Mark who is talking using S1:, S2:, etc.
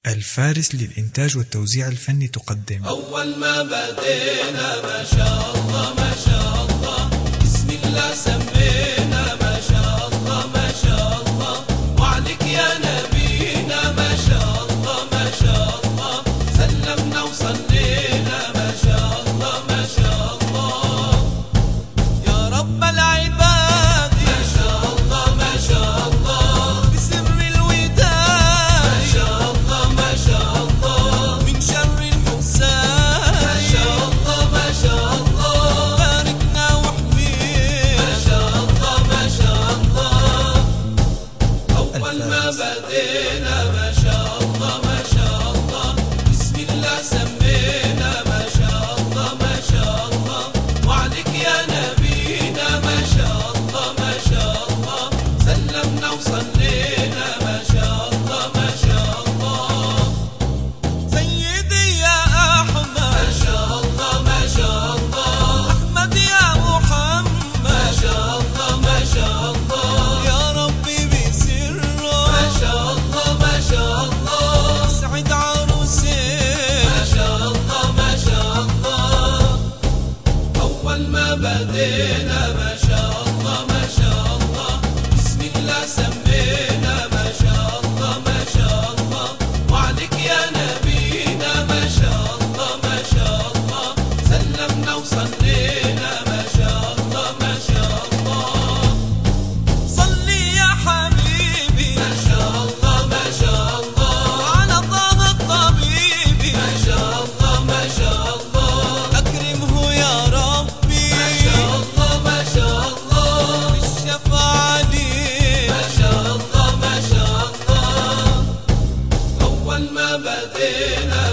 S1: الفارس للإنتاج والتوزيع الفني تقدم
S2: أول ما بدينا ما شاء الله ما شاء الله، بسم الله سمينا ما شاء الله ما شاء الله، وعليك يا نبينا ما شاء الله ما شاء الله، سلمنا وصلينا ما شاء الله ما شاء الله، يا رب العباد ما شاء الله ما شاء الله، بسر الوداد ما شاء الله ما شاء الله، من شر الحساد ما شاء الله ما شاء الله، باركنا واحمينا ما شاء الله ما شاء الله، أول ما بدينا ما شاء الله ما شاء الله، بسم الله سمينا ما شاء الله ما شاء الله، وعليك يا نبينا ما شاء الله ما شاء الله، سلمنا وصلينا ما شاء الله ما شاء الله، سيدي يا أحمد ما شاء الله ما شاء الله، أحمد يا محمد ما شاء الله ما شاء الله، يا ربي بسره ما شاء الله ما شاء الله، سعد عروسين ما شاء الله ما شاء الله، أول ما بدينا ما شاء الله ما شاء الله، بسم الله سمينا ما شاء الله ما شاء الله، وعليك يا نبينا ما شاء الله ما شاء الله، سلمنا وصلينا ما شاء الله ما شاء الله، صلي يا حبيبي ما شاء الله ما شاء الله، على طه الطبيبي ما شاء الله ما شاء الله، أكرمه يا ربي ما شاء الله ما شاء الله، بالشفاعة لي ما شاء الله ما شاء الله، أول ما بدينا